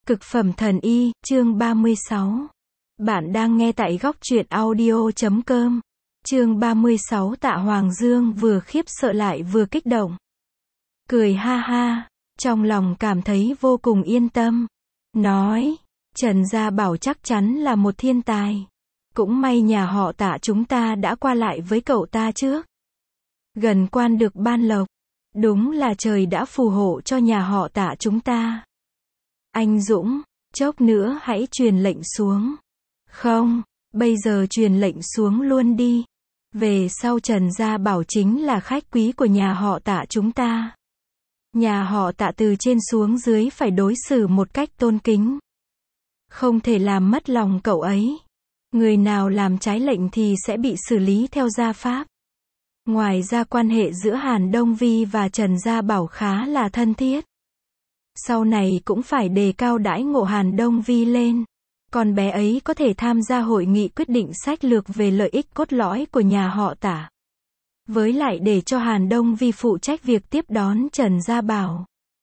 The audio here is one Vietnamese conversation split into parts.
Cực phẩm thần y, chương 36. Bạn đang nghe tại góc truyện audio.com. Chương 36. Tạ Hoàng Dương vừa khiếp sợ lại vừa kích động. Cười ha ha, trong lòng cảm thấy vô cùng yên tâm. Nói, Trần Gia Bảo chắc chắn là một thiên tài. Cũng may nhà họ Tạ chúng ta đã qua lại với cậu ta trước. Gần quan được ban lộc. Đúng là trời đã phù hộ cho nhà họ Tạ chúng ta. Anh Dũng, chốc nữa hãy truyền lệnh xuống. Không, bây giờ truyền lệnh xuống luôn đi. Về sau Trần Gia Bảo chính là khách quý của nhà họ Tạ chúng ta. Nhà họ Tạ từ trên xuống dưới phải đối xử một cách tôn kính. Không thể làm mất lòng cậu ấy. Người nào làm trái lệnh thì sẽ bị xử lý theo gia pháp. Ngoài ra quan hệ giữa Hàn Đông Vi và Trần Gia Bảo khá là thân thiết. Sau này cũng phải đề cao đãi ngộ Hàn Đông Vi lên. Con bé ấy có thể tham gia hội nghị quyết định sách lược về lợi ích cốt lõi của nhà họ Tạ. Với lại để cho Hàn Đông Vi phụ trách việc tiếp đón Trần Gia Bảo.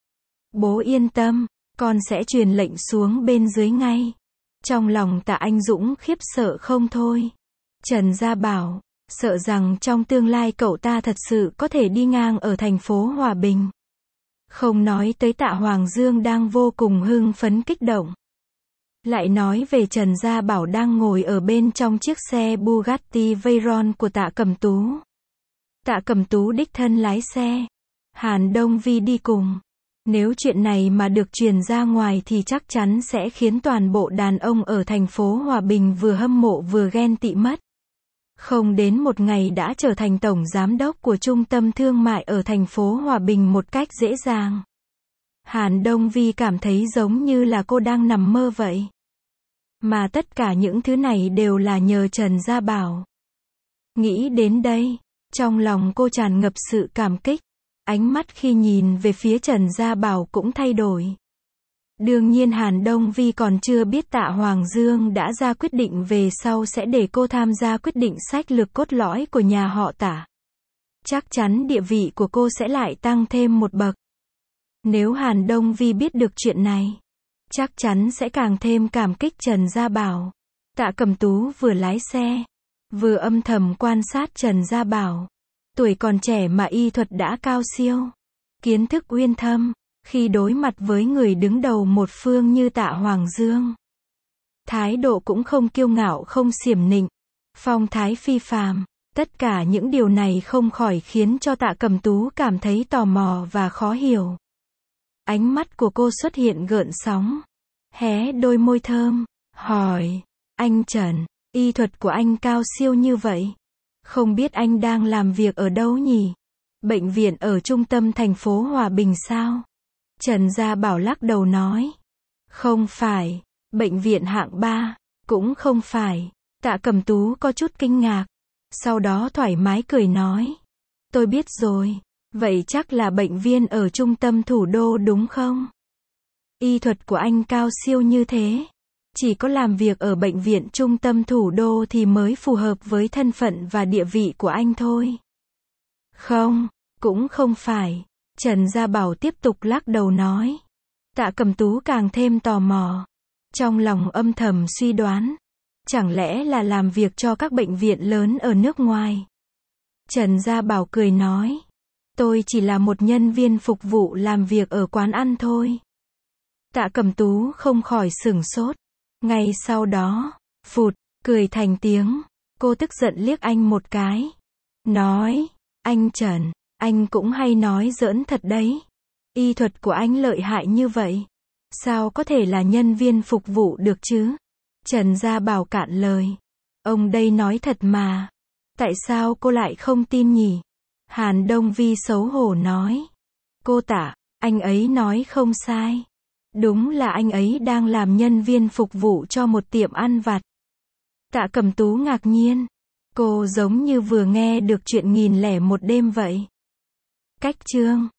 Bố yên tâm, con sẽ truyền lệnh xuống bên dưới ngay. Trong lòng Tạ Anh Dũng khiếp sợ không thôi. Trần Gia Bảo, sợ rằng trong tương lai cậu ta thật sự có thể đi ngang ở thành phố Hòa Bình. Không nói tới Tạ Hoàng Dương đang vô cùng hưng phấn kích động. Lại nói về Trần Gia Bảo đang ngồi ở bên trong chiếc xe Bugatti Veyron của Tạ Cẩm Tú. Tạ Cẩm Tú đích thân lái xe. Hàn Đông Vi đi cùng. Nếu chuyện này mà được truyền ra ngoài thì chắc chắn sẽ khiến toàn bộ đàn ông ở thành phố Hòa Bình vừa hâm mộ vừa ghen tị mất. Không đến một ngày đã trở thành tổng giám đốc của trung tâm thương mại ở thành phố Hòa Bình một cách dễ dàng. Hàn Đông Vi cảm thấy giống như là cô đang nằm mơ vậy. Mà tất cả những thứ này đều là nhờ Trần Gia Bảo. Nghĩ đến đây, trong lòng cô tràn ngập sự cảm kích. Ánh mắt khi nhìn về phía Trần Gia Bảo cũng thay đổi. Đương nhiên Hàn Đông Vi còn chưa biết Tạ Hoàng Dương đã ra quyết định về sau sẽ để cô tham gia quyết định sách lược cốt lõi của nhà họ Tạ. Chắc chắn địa vị của cô sẽ lại tăng thêm một bậc. Nếu Hàn Đông Vi biết được chuyện này, chắc chắn sẽ càng thêm cảm kích Trần Gia Bảo. Tạ Cẩm Tú vừa lái xe, vừa âm thầm quan sát Trần Gia Bảo. Tuổi còn trẻ mà y thuật đã cao siêu. Kiến thức uyên thâm. Khi đối mặt với người đứng đầu một phương như Tạ Hoàng Dương, thái độ cũng không kiêu ngạo không xiểm nịnh, phong thái phi phàm. Tất cả những điều này không khỏi khiến cho Tạ Cẩm Tú cảm thấy tò mò và khó hiểu. Ánh mắt của cô xuất hiện gợn sóng, hé đôi môi thơm, hỏi, anh Trần, y thuật của anh cao siêu như vậy, không biết anh đang làm việc ở đâu nhỉ? Bệnh viện ở trung tâm thành phố Hòa Bình sao? Trần Gia Bảo lắc đầu nói. Không phải, bệnh viện hạng 3, cũng không phải. Tạ Cẩm Tú có chút kinh ngạc. Sau đó thoải mái cười nói. Tôi biết rồi, vậy chắc là bệnh viện ở trung tâm thủ đô đúng không? Y thuật của anh cao siêu như thế. Chỉ có làm việc ở bệnh viện trung tâm thủ đô thì mới phù hợp với thân phận và địa vị của anh thôi. Không, cũng không phải. Trần Gia Bảo tiếp tục lắc đầu nói. Tạ Cẩm Tú càng thêm tò mò. Trong lòng âm thầm suy đoán. Chẳng lẽ là làm việc cho các bệnh viện lớn ở nước ngoài? Trần Gia Bảo cười nói. Tôi chỉ là một nhân viên phục vụ làm việc ở quán ăn thôi. Tạ Cẩm Tú không khỏi sửng sốt. Ngay sau đó, phụt, cười thành tiếng. Cô tức giận liếc anh một cái. Nói, anh Trần, anh cũng hay nói giỡn thật đấy. Y thuật của anh lợi hại như vậy. Sao có thể là nhân viên phục vụ được chứ? Trần Gia Bảo cạn lời. Ông đây nói thật mà. Tại sao cô lại không tin nhỉ? Hàn Đông Vi xấu hổ nói. Cô Tạ, anh ấy nói không sai. Đúng là anh ấy đang làm nhân viên phục vụ cho một tiệm ăn vặt. Tạ Cẩm Tú ngạc nhiên. Cô giống như vừa nghe được chuyện 1001 đêm vậy. Cách chương